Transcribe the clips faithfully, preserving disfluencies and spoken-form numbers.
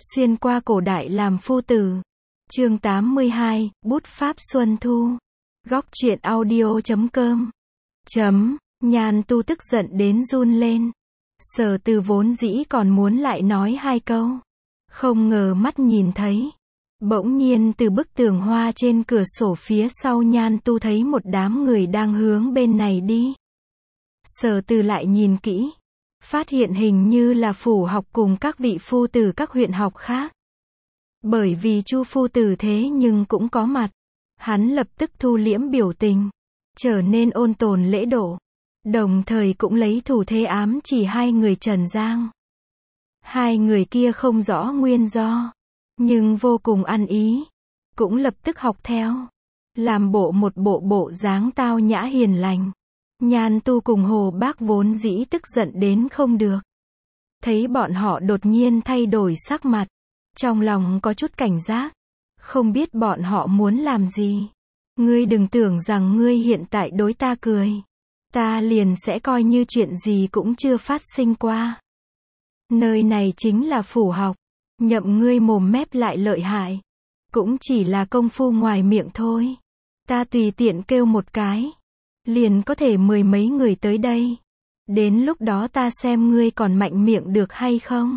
Xuyên qua cổ đại làm phu tử. Chương tám mươi hai, Bút pháp Xuân Thu. Góc truyện audio chấm com. Chấm, Nhan Tu tức giận đến run lên. Sở Từ vốn dĩ còn muốn lại nói hai câu. Không ngờ mắt nhìn thấy. Bỗng nhiên từ bức tường hoa trên cửa sổ phía sau Nhan Tu thấy một đám người đang hướng bên này đi. Sở Từ lại nhìn kỹ. Phát hiện hình như là phủ học cùng các vị phu tử các huyện học khác. Bởi vì Chu phu tử thế nhưng cũng có mặt. Hắn lập tức thu liễm biểu tình. Trở nên ôn tồn lễ độ. Đồng thời cũng lấy thủ thế ám chỉ hai người Trần Giang. Hai người kia không rõ nguyên do. Nhưng vô cùng ăn ý. Cũng lập tức học theo. Làm bộ một bộ bộ dáng tao nhã hiền lành. Nhan Tu cùng Hồ Bác vốn dĩ tức giận đến không được. Thấy bọn họ đột nhiên thay đổi sắc mặt. Trong lòng có chút cảnh giác. Không biết bọn họ muốn làm gì. Ngươi đừng tưởng rằng ngươi hiện tại đối ta cười. Ta liền sẽ coi như chuyện gì cũng chưa phát sinh qua. Nơi này chính là phủ học. Nhậm ngươi mồm mép lại lợi hại. Cũng chỉ là công phu ngoài miệng thôi. Ta tùy tiện kêu một cái. Liền có thể mười mấy người tới đây. Đến lúc đó ta xem ngươi còn mạnh miệng được hay không.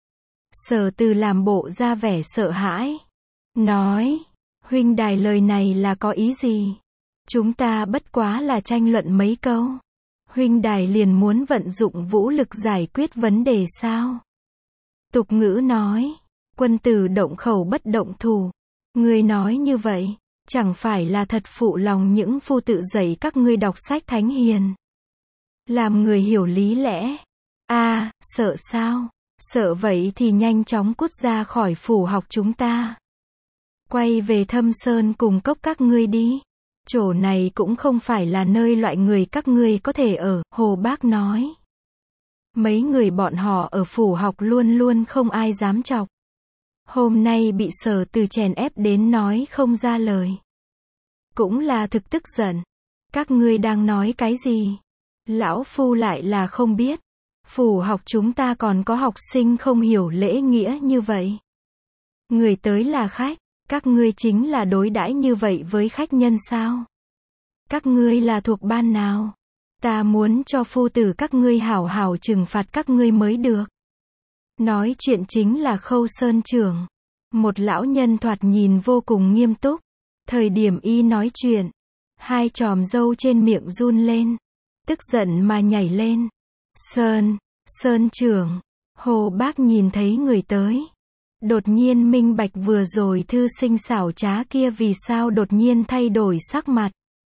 Sở Từ làm bộ ra vẻ sợ hãi. Nói, huynh đài lời này là có ý gì? Chúng ta bất quá là tranh luận mấy câu. Huynh đài liền muốn vận dụng vũ lực giải quyết vấn đề sao? Tục ngữ nói, quân tử động khẩu bất động thủ. Ngươi nói như vậy, chẳng phải là thật phụ lòng những phu tự dạy các ngươi đọc sách thánh hiền. Làm người hiểu lý lẽ. A, à, sợ sao? Sợ vậy thì nhanh chóng cút ra khỏi phủ học chúng ta. Quay về Thâm Sơn cùng cốc các ngươi đi. Chỗ này cũng không phải là nơi loại người các ngươi có thể ở, Hồ Bác nói. Mấy người bọn họ ở phủ học luôn luôn không ai dám chọc. Hôm nay bị Sở Từ chèn ép đến nói không ra lời. Cũng là thực tức giận. Các ngươi đang nói cái gì? Lão phu lại là không biết. Phủ học chúng ta còn có học sinh không hiểu lễ nghĩa như vậy. Người tới là khách. Các ngươi chính là đối đãi như vậy với khách nhân sao? Các ngươi là thuộc ban nào? Ta muốn cho phu tử các ngươi hảo hảo trừng phạt các ngươi mới được. Nói chuyện chính là Khâu Sơn trưởng. Một lão nhân thoạt nhìn vô cùng nghiêm túc. Thời điểm y nói chuyện, hai chòm râu trên miệng run lên. Tức giận mà nhảy lên. Sơn, Sơn trưởng. Hồ Bác nhìn thấy người tới. Đột nhiên minh bạch vừa rồi thư sinh xảo trá kia vì sao đột nhiên thay đổi sắc mặt.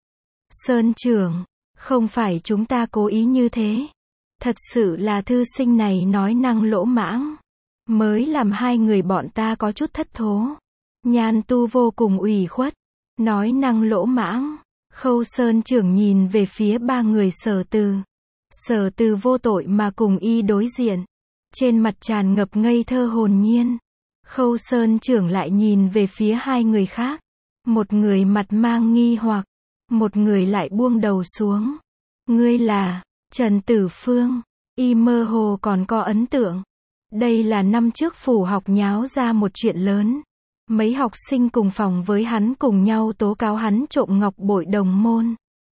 Sơn trưởng, không phải chúng ta cố ý như thế. Thật sự là thư sinh này nói năng lỗ mãng. Mới làm hai người bọn ta có chút thất thố. Nhan Tu vô cùng ủy khuất. Nói năng lỗ mãng. Khâu Sơn trưởng nhìn về phía ba người Sở Từ. Sở Từ vô tội mà cùng y đối diện. Trên mặt tràn ngập ngây thơ hồn nhiên. Khâu Sơn trưởng lại nhìn về phía hai người khác. Một người mặt mang nghi hoặc. Một người lại buông đầu xuống. Ngươi là Trần Tử Phương. Y mơ hồ còn có ấn tượng. Đây là năm trước phủ học nháo ra một chuyện lớn. Mấy học sinh cùng phòng với hắn cùng nhau tố cáo hắn trộm ngọc bội đồng môn.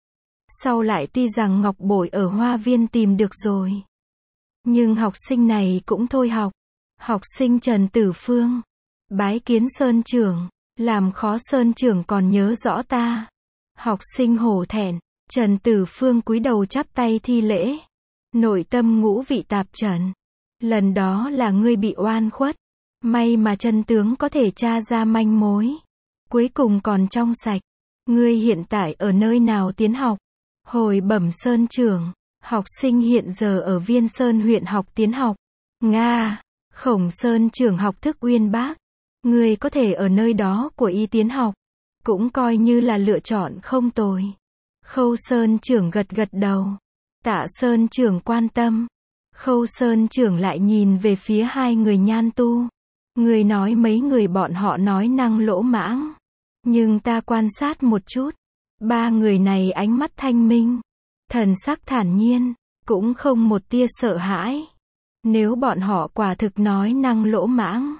Sau lại tuy rằng ngọc bội ở hoa viên tìm được rồi. Nhưng học sinh này cũng thôi học. Học sinh Trần Tử Phương. Bái kiến Sơn trưởng. Làm khó Sơn trưởng còn nhớ rõ ta. Học sinh hổ thẹn. Trần Tử Phương cúi đầu chắp tay thi lễ. Nội tâm ngũ vị tạp trần. Lần đó là ngươi bị oan khuất. May mà chân tướng có thể tra ra manh mối. Cuối cùng còn trong sạch. Ngươi hiện tại ở nơi nào tiến học? Hồi bẩm Sơn trưởng. Học sinh hiện giờ ở Viên Sơn huyện học tiến học. Nga. Khổng Sơn trưởng học thức uyên bác. Ngươi có thể ở nơi đó của y tiến học. Cũng coi như là lựa chọn không tồi. Khâu Sơn trưởng gật gật đầu. Tạ Sơn trưởng quan tâm. Khâu Sơn trưởng lại nhìn về phía hai người Nhan Tu. Người nói mấy người bọn họ nói năng lỗ mãng. Nhưng ta quan sát một chút. Ba người này ánh mắt thanh minh. Thần sắc thản nhiên. Cũng không một tia sợ hãi. Nếu bọn họ quả thực nói năng lỗ mãng.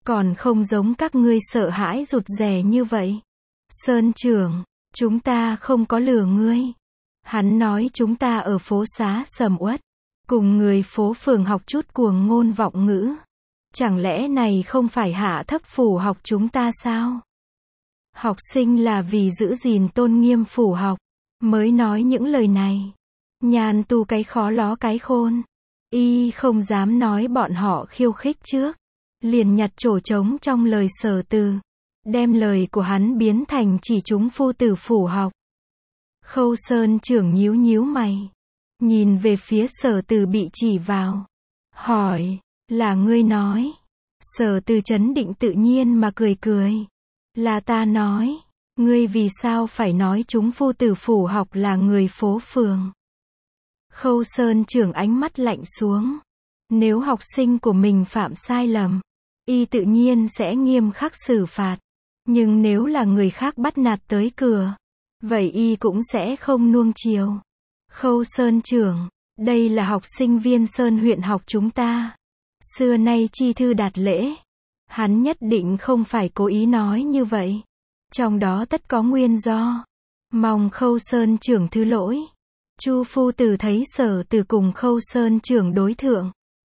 Còn không giống các ngươi sợ hãi rụt rè như vậy. Sơn trưởng, chúng ta không có lừa ngươi. Hắn nói chúng ta ở phố xá sầm uất, cùng người phố phường học chút cuồng ngôn vọng ngữ. Chẳng lẽ này không phải hạ thấp phủ học chúng ta sao? Học sinh là vì giữ gìn tôn nghiêm phủ học, mới nói những lời này. Nhàn Tu cái khó ló cái khôn. Y không dám nói bọn họ khiêu khích trước. Liền nhặt trổ trống trong lời Sở Từ. Đem lời của hắn biến thành chỉ chúng phu tử phủ học. Khâu Sơn trưởng nhíu nhíu mày. Nhìn về phía Sở Từ bị chỉ vào. Hỏi, là ngươi nói. Sở Từ trấn định tự nhiên mà cười cười. Là ta nói. Ngươi vì sao phải nói chúng phu tử phủ học là người phố phường? Khâu Sơn trưởng ánh mắt lạnh xuống. Nếu học sinh của mình phạm sai lầm, y tự nhiên sẽ nghiêm khắc xử phạt. Nhưng nếu là người khác bắt nạt tới cửa, vậy y cũng sẽ không nuông chiều. Khâu Sơn trưởng, đây là học sinh Viên Sơn huyện học chúng ta. Xưa nay chi thư đạt lễ. Hắn nhất định không phải cố ý nói như vậy. Trong đó tất có nguyên do. Mong Khâu Sơn trưởng thứ lỗi. Chu phu tử thấy Sở Từ cùng Khâu Sơn trưởng đối thượng,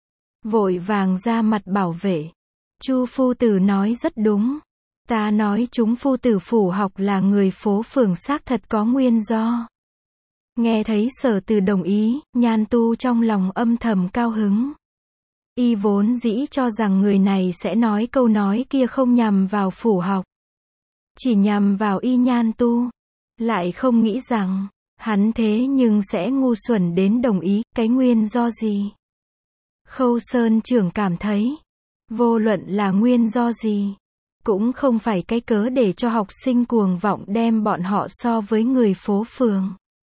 vội vàng ra mặt bảo vệ. Chu phu tử nói rất đúng. Ta nói chúng phu tử phủ học là người phố phường xác thật có nguyên do. Nghe thấy Sở Từ đồng ý, Nhan Tu trong lòng âm thầm cao hứng. Y vốn dĩ cho rằng người này sẽ nói câu nói kia không nhằm vào phủ học, chỉ nhằm vào y Nhan Tu. Lại không nghĩ rằng, hắn thế nhưng sẽ ngu xuẩn đến đồng ý, cái nguyên do gì? Khâu Sơn trưởng cảm thấy, vô luận là nguyên do gì, cũng không phải cái cớ để cho học sinh cuồng vọng đem bọn họ so với người phố phường.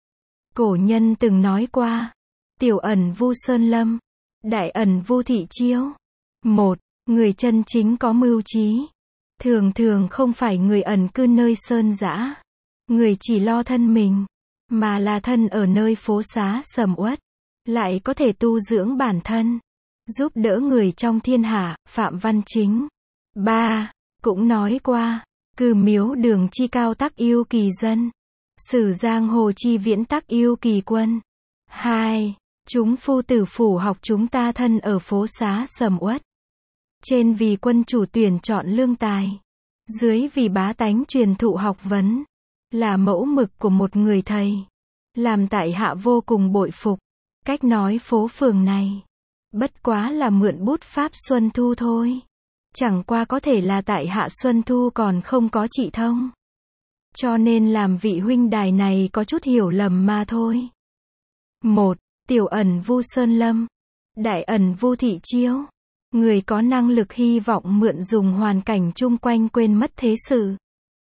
Cổ nhân từng nói qua, tiểu ẩn Vu Sơn Lâm, đại ẩn Vu Thị Chiêu. Một, người chân chính có mưu trí, thường thường không phải người ẩn cư nơi sơn dã, người chỉ lo thân mình, mà là thân ở nơi phố xá sầm uất, lại có thể tu dưỡng bản thân, giúp đỡ người trong thiên hạ. Phạm Văn Chính. Ba, cũng nói qua, cư miếu đường chi cao tắc yêu kỳ dân, sử giang hồ chi viễn tắc yêu kỳ quân. Hai, chúng phu tử phủ học chúng ta thân ở phố xá sầm uất, trên vì quân chủ tuyển chọn lương tài, dưới vì bá tánh truyền thụ học vấn, là mẫu mực của một người thầy, làm tại hạ vô cùng bội phục. Cách nói phố phường này, bất quá là mượn bút pháp Xuân Thu thôi. Chẳng qua có thể là tại hạ Xuân Thu còn không có trị thông, cho nên làm vị huynh đài này có chút hiểu lầm mà thôi. Một, tiểu ẩn Vu Sơn Lâm, đại ẩn Vu Thị Chiêu. Người có năng lực hy vọng mượn dùng hoàn cảnh chung quanh quên mất thế sự,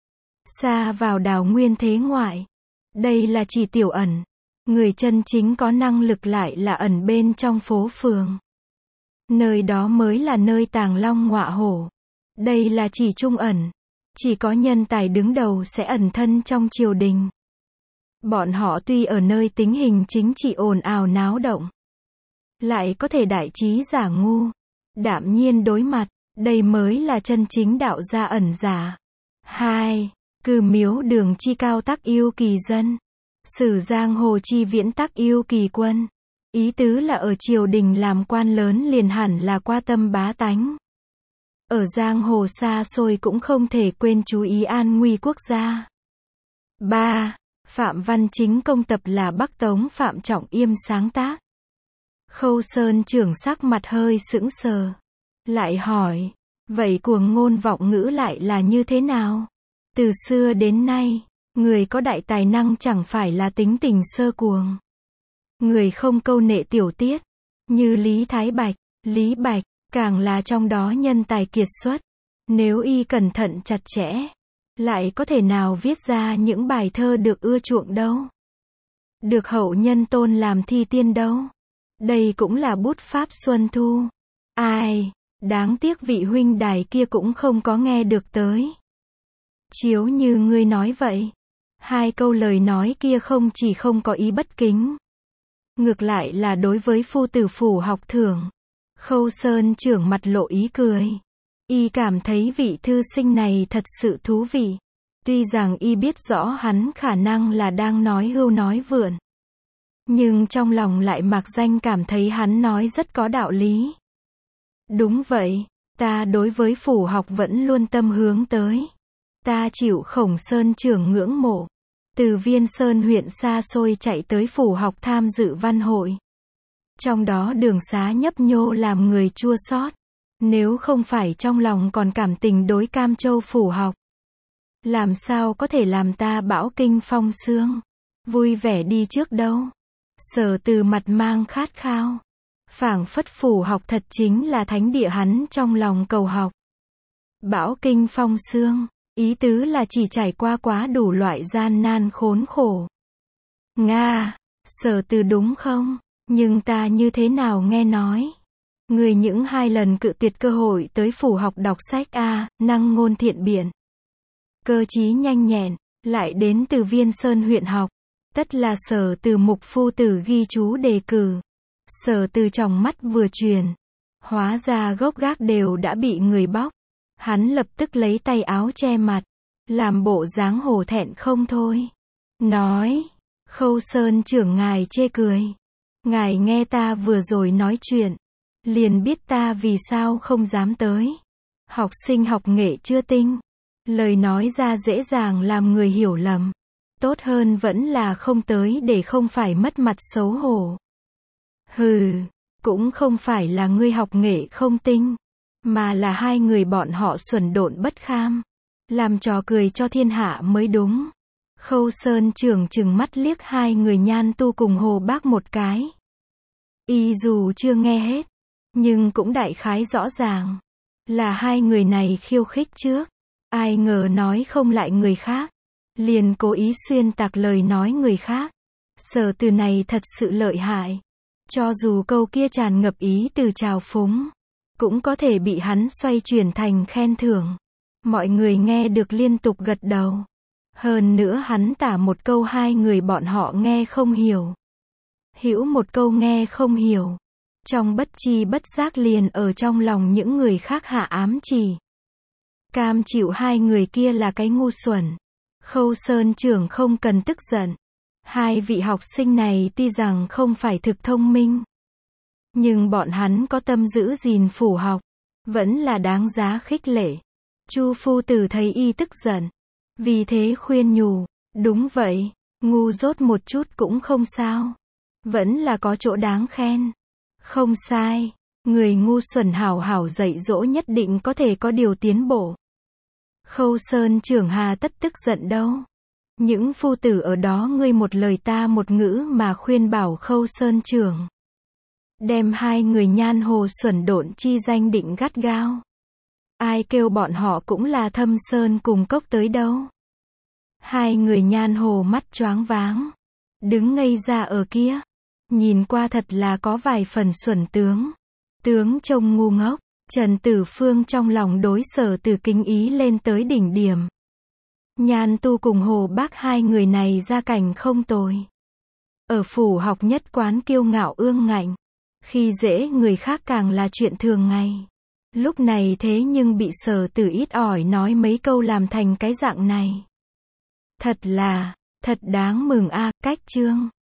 xa vào đào nguyên thế ngoại. Đây là chỉ tiểu ẩn. Người chân chính có năng lực lại là ẩn bên trong phố phường. Nơi đó mới là nơi tàng long ngọa hổ. Đây là chỉ trung ẩn. Chỉ có nhân tài đứng đầu sẽ ẩn thân trong triều đình. Bọn họ tuy ở nơi tính hình chính trị ồn ào náo động, lại có thể đại trí giả ngu, đạm nhiên đối mặt. Đây mới là chân chính đạo gia ẩn giả. Hai, cư miếu đường chi cao tắc yêu kỳ dân, sử giang hồ chi viễn tắc yêu kỳ quân. Ý tứ là ở triều đình làm quan lớn liền hẳn là qua tâm bá tánh. Ở giang hồ xa xôi cũng không thể quên chú ý an nguy quốc gia. Ba, Phạm Văn Chính công tập là Bắc Tống Phạm Trọng Yêm sáng tác. Khâu Sơn trưởng sắc mặt hơi sững sờ, lại hỏi, vậy cuồng ngôn vọng ngữ lại là như thế nào? Từ xưa đến nay, người có đại tài năng chẳng phải là tính tình sơ cuồng. Người không câu nệ tiểu tiết, như Lý Thái Bạch, Lý Bạch, càng là trong đó nhân tài kiệt xuất. Nếu y cẩn thận chặt chẽ, lại có thể nào viết ra những bài thơ được ưa chuộng đâu? Được hậu nhân tôn làm thi tiên đâu? Đây cũng là bút pháp Xuân Thu. Ai, đáng tiếc vị huynh đài kia cũng không có nghe được tới. Chiếu như ngươi nói vậy, hai câu lời nói kia không chỉ không có ý bất kính, ngược lại là đối với phu tử phủ học thưởng. Khâu Sơn trưởng mặt lộ ý cười. Y cảm thấy vị thư sinh này thật sự thú vị. Tuy rằng y biết rõ hắn khả năng là đang nói hưu nói vượn, nhưng trong lòng lại mặc danh cảm thấy hắn nói rất có đạo lý. Đúng vậy, ta đối với phủ học vẫn luôn tâm hướng tới. Ta chịu Khổng Sơn trưởng ngưỡng mộ. Từ Viên Sơn huyện xa xôi chạy tới phủ học tham dự văn hội. Trong đó Đường Xá nhấp nhô làm người chua xót. Nếu không phải trong lòng còn cảm tình đối Cam Châu phủ học, làm sao có thể làm ta bão kinh phong sương, vui vẻ đi trước đâu. Sở Từ mặt mang khát khao. Phảng phất phủ học thật chính là thánh địa hắn trong lòng cầu học. Bão kinh phong sương, ý tứ là chỉ trải qua quá đủ loại gian nan khốn khổ. Nga, Sở Từ đúng không? Nhưng ta như thế nào nghe nói? Người những hai lần cự tuyệt cơ hội tới phủ học đọc sách a, năng ngôn thiện biện, cơ trí nhanh nhẹn, lại đến từ Viên Sơn huyện học. Tất là Sở Từ mục phu tử ghi chú đề cử. Sở Từ trong mắt vừa truyền, hóa ra gốc gác đều đã bị người bóc. Hắn lập tức lấy tay áo che mặt, làm bộ dáng hổ thẹn không thôi. Nói, Khâu Sơn trưởng ngài chê cười. Ngài nghe ta vừa rồi nói chuyện, liền biết ta vì sao không dám tới. Học sinh học nghệ chưa tinh, lời nói ra dễ dàng làm người hiểu lầm. Tốt hơn vẫn là không tới để không phải mất mặt xấu hổ. Hừ, cũng không phải là ngươi học nghệ không tinh, mà là hai người bọn họ xuẩn độn bất kham, làm trò cười cho thiên hạ mới đúng. Khâu Sơn trưởng trừng mắt liếc hai người Nhan Tu cùng Hồ Bác một cái. Y dù chưa nghe hết, nhưng cũng đại khái rõ ràng, là hai người này khiêu khích trước. Ai ngờ nói không lại người khác, liền cố ý xuyên tạc lời nói người khác. Sở Từ này thật sự lợi hại. Cho dù câu kia tràn ngập ý từ trào phúng, cũng có thể bị hắn xoay chuyển thành khen thưởng. Mọi người nghe được liên tục gật đầu. Hơn nữa hắn tả một câu hai người bọn họ nghe không hiểu, hữu một câu nghe không hiểu. Trong bất chi bất giác liền ở trong lòng những người khác hạ ám chỉ. Cam chịu hai người kia là cái ngu xuẩn. Khâu Sơn trưởng không cần tức giận. Hai vị học sinh này tuy rằng không phải thực thông minh, nhưng bọn hắn có tâm giữ gìn phủ học, vẫn là đáng giá khích lệ. Chu phu tử thấy y tức giận, vì thế khuyên nhủ, đúng vậy, ngu dốt một chút cũng không sao, vẫn là có chỗ đáng khen. Không sai, người ngu xuẩn hảo hảo dạy dỗ nhất định có thể có điều tiến bộ. Khâu Sơn trưởng hà tất tức giận đâu. Những phu tử ở đó ngươi một lời ta một ngữ mà khuyên bảo Khâu Sơn trưởng, đem hai người Nhan Hồ xuẩn độn chi danh định gắt gao. Ai kêu bọn họ cũng là Thâm Sơn cùng cốc tới đâu. Hai người Nhan Hồ mắt choáng váng, đứng ngây ra ở kia, nhìn qua thật là có vài phần xuẩn tướng. Tướng trông ngu ngốc. Trần Tử Phương trong lòng đối Sở Từ kính ý lên tới đỉnh điểm. Nhan Tu cùng Hồ Bác hai người này gia cảnh không tồi. Ở phủ học nhất quán kiêu ngạo ương ngạnh, khi dễ người khác càng là chuyện thường ngày. Lúc này thế nhưng bị Sở Từ ít ỏi nói mấy câu làm thành cái dạng này. Thật là, thật đáng mừng a. Cách chương